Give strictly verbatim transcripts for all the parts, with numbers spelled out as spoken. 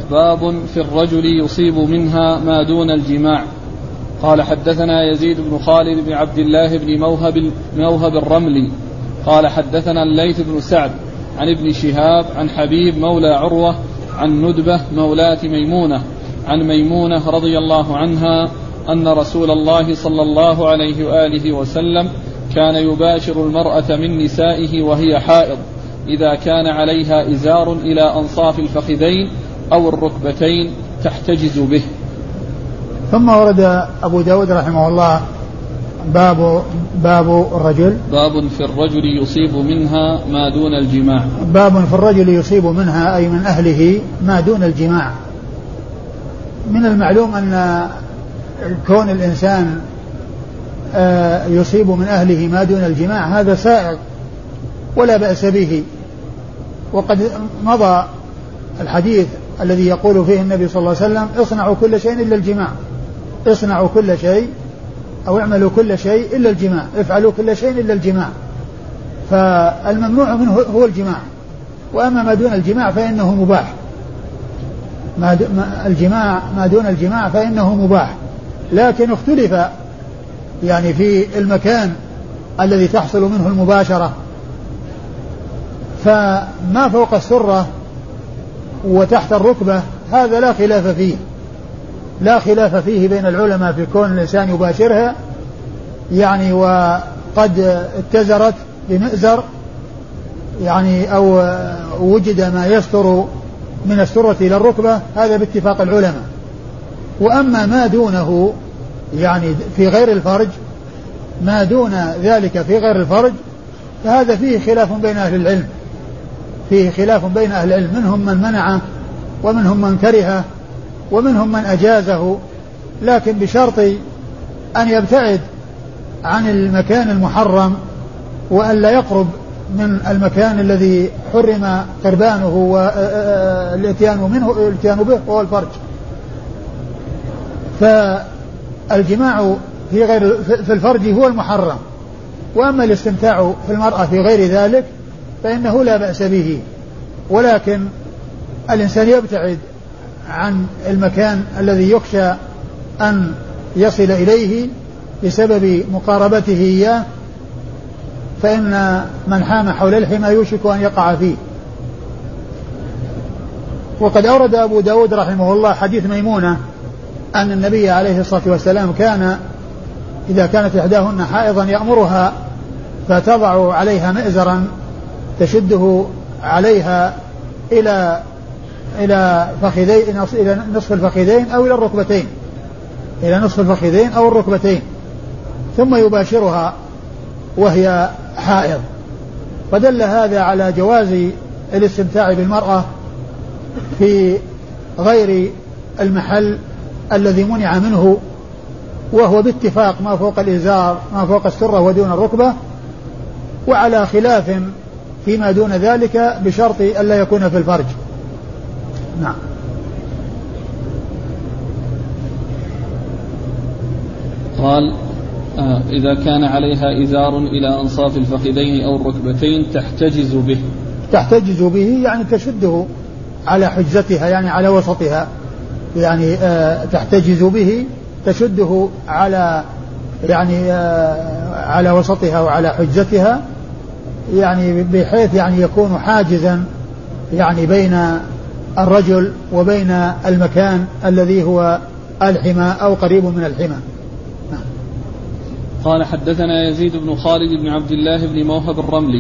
باب في الرجل يصيب منها ما دون الجماع. قال حدثنا يزيد بن خالد بن عبد الله بن موهب, موهب الرملي قال حدثنا الليث بن سعد عن ابن شهاب عن حبيب مولى عروة عن ندبة مولاة ميمونة عن ميمونة رضي الله عنها أن رسول الله صلى الله عليه وآله وسلم كان يباشر المرأة من نسائه وهي حائض إذا كان عليها إزار إلى أنصاف الفخذين أو الركبتين تحتجز به. ثم ورد أبو داود رحمه الله باب باب الرجل باب في الرجل يصيب منها ما دون الجماع. باب في الرجل يصيب منها أي من أهله ما دون الجماع. من المعلوم أن كون الإنسان يصيب من أهله ما دون الجماع هذا سائغ ولا بأس به، وقد مضى الحديث الذي يقول فيه النبي صلى الله عليه وسلم اصنعوا كل شيء إلا الجماع، اصنعوا كل شيء أو اعملوا كل شيء إلا الجماع، افعلوا كل شيء إلا الجماع. فالممنوع منه هو الجماع، وأما ما دون الجماع فإنه مباح. ما الجماع ما دون الجماع فإنه مباح، لكن اختلف يعني في المكان الذي تحصل منه المباشرة. فما فوق السرة وتحت الركبة هذا لا خلاف فيه، لا خلاف فيه بين العلماء في كون الإنسان يباشرها يعني وقد اتزرت بمئزر يعني أو وجد ما يستر من السرة إلى الركبة، هذا باتفاق العلماء. وأما ما دونه يعني في غير الفرج، ما دون ذلك في غير الفرج فهذا فيه خلاف بين أهل العلم، فيه خلاف بين أهل العلم، منهم من منعه ومنهم من كرهه ومنهم من أجازه، لكن بشرط أن يبتعد عن المكان المحرم وأن لا يقرب من المكان الذي حرم قربانه والاتيان منه الاتيان به وهو الفرج. فالجماع في غير في الفرج هو المحرم، وأما الاستمتاع في المرأة في غير ذلك فإنه لا بأس به، ولكن الإنسان يبتعد عن المكان الذي يخشى أن يصل إليه بسبب مقاربته إياه، فإن من حام حول الحمى يوشك أن يقع فيه. وقد أورد أبو داود رحمه الله حديث ميمونة أن النبي عليه الصلاة والسلام كان إذا كانت إحداهن حائضا يأمرها فتضع عليها مئزرا تشده عليها إلى إلى فخذين إلى نصف الفخذين أو إلى الركبتين إلى نصف الفخذين أو الركبتين، ثم يباشرها وهي حائض. فدل هذا على جواز الاستمتاع بالمرأة في غير المحل الذي منع منه، وهو باتفاق ما فوق الإزار ما فوق السرة ودون الركبة، وعلى خلاف فيما دون ذلك بشرط ألا يكون في الفرج. نعم. قال آه إذا كان عليها إزار إلى أنصاف الفخذين أو الركبتين تحتجز به. تحتجز به يعني تشده على حجزتها يعني على وسطها، يعني آه تحتجز به تشده على يعني آه على وسطها وعلى حجزتها، يعني بحيث يعني يكون حاجزا يعني بين الرجل وبين المكان الذي هو الحمى أو قريب من الحمى. قال حدثنا يزيد بن خالد بن عبد الله بن موهب الرملي.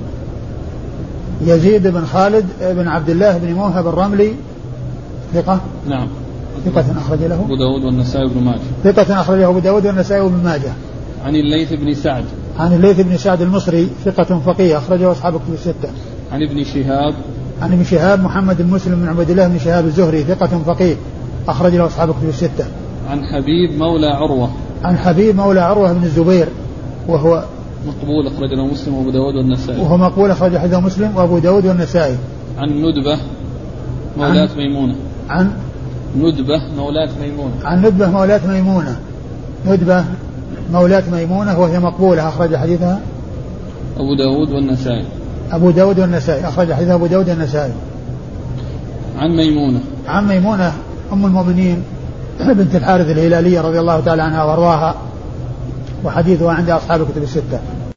يزيد بن خالد بن عبد الله بن موهب الرملي ثقة. نعم. ثقة أخرج له أبو داود والنسائي بن ماجه. ثقة أخرج له أبو داود والنسائي بن ماجه. عن الليث بن سعد. عن الليث بن سعد المصري ثقة فقيه أخرجه أصحاب كتب الستة. عن ابن شهاب. عن ابن شهاب محمد بن مسلم بن عبد الله بن شهاب الزهري ثقة فقيه أخرج له أصحاب كتب الستة. عن حبيب مولى عروة. عن حبيب مولى عروة بن الزبير وهو مقبول أخرج له مسلم وأبو داود والنسائي. وهو مقبول أخرج حديثه مسلم وأبو داود والنسائي. عن ندبة مولاة عن ميمونة. عن ندبة مولاة ميمونة. عن ندبة مولاة ميمونة. ندبة مولاة ميمونة وهي مقبولة أخرج حديثها أبو داود والنسائي. أبو داود والنسائي أخرج حديثها أبو داود والنسائي. عن ميمونة. عن ميمونة أم المؤمنين بنت الحارث الهلالية رضي الله تعالى عنها وارضاها، وحديثها عند أصحاب الكتب الستة.